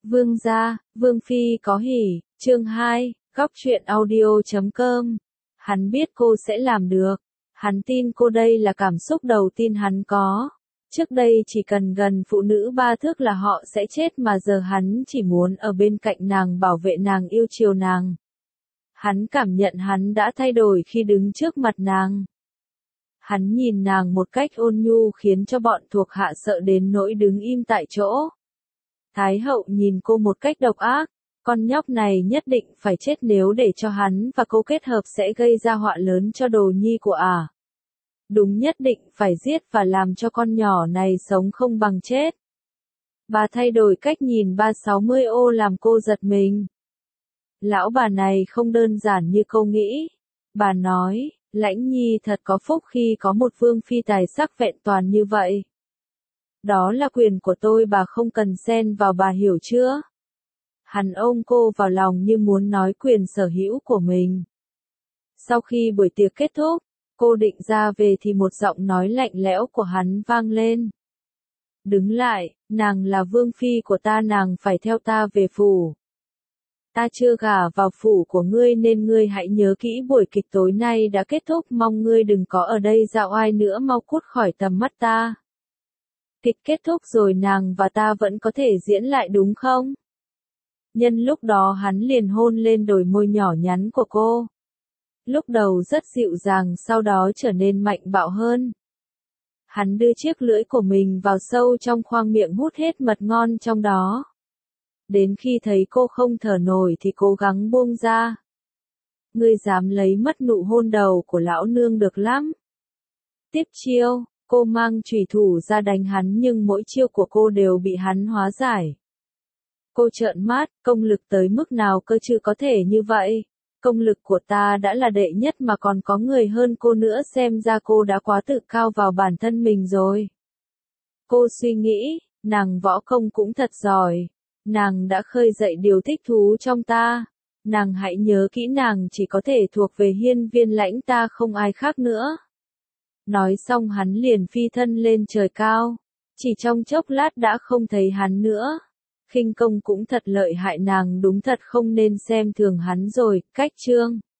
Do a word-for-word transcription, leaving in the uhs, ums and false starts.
Vương gia, Vương phi có hỉ, chương hai, góc truyện audio chấm com. Hắn biết cô sẽ làm được. Hắn tin cô, đây là cảm xúc đầu tiên hắn có. Trước đây chỉ cần gần phụ nữ ba thước là họ sẽ chết, mà giờ hắn chỉ muốn ở bên cạnh nàng, bảo vệ nàng, yêu chiều nàng. Hắn cảm nhận hắn đã thay đổi khi đứng trước mặt nàng. Hắn nhìn nàng một cách ôn nhu khiến cho bọn thuộc hạ sợ đến nỗi đứng im tại chỗ. Thái hậu nhìn cô một cách độc ác, con nhóc này nhất định phải chết, nếu để cho hắn và cô kết hợp sẽ gây ra họa lớn cho đồ nhi của ả. À. Đúng, nhất định phải giết và làm cho con nhỏ này sống không bằng chết. Bà thay đổi cách nhìn ba sáu mươi ô làm cô giật mình. Lão bà này không đơn giản như cô nghĩ. Bà nói, Lãnh Nhi thật có phúc khi có một vương phi tài sắc vẹn toàn như vậy. Đó là quyền của tôi, bà không cần xen vào, bà hiểu chưa? Hắn ôm cô vào lòng như muốn nói quyền sở hữu của mình. Sau khi buổi tiệc kết thúc, cô định ra về thì một giọng nói lạnh lẽo của hắn vang lên. Đứng lại, nàng là vương phi của ta, nàng phải theo ta về phủ. Ta chưa gả vào phủ của ngươi nên ngươi hãy nhớ kỹ, buổi kịch tối nay đã kết thúc, mong ngươi đừng có ở đây dạo oai nữa, mau cút khỏi tầm mắt ta. Kịch kết thúc rồi, nàng và ta vẫn có thể diễn lại đúng không? Nhân lúc đó hắn liền hôn lên đôi môi nhỏ nhắn của cô. Lúc đầu rất dịu dàng, sau đó trở nên mạnh bạo hơn. Hắn đưa chiếc lưỡi của mình vào sâu trong khoang miệng, hút hết mật ngon trong đó. Đến khi thấy cô không thở nổi thì cố gắng buông ra. Ngươi dám lấy mất nụ hôn đầu của lão nương được lắm. Tiếp chiêu, cô mang chùy thủ ra đánh hắn, nhưng mỗi chiêu của cô đều bị hắn hóa giải. Cô trợn mắt, công lực tới mức nào cơ chứ có thể như vậy? Công lực của ta đã là đệ nhất mà còn có người hơn cô nữa, xem ra cô đã quá tự cao vào bản thân mình rồi. Cô suy nghĩ, nàng võ công cũng thật giỏi. Nàng đã khơi dậy điều thích thú trong ta. Nàng hãy nhớ kỹ, nàng chỉ có thể thuộc về hiên viên Lãnh ta, không ai khác nữa. Nói xong hắn liền phi thân lên trời cao. Chỉ trong chốc lát đã không thấy hắn nữa. Khinh công cũng thật lợi hại, nàng đúng thật không nên xem thường hắn rồi. Cách chương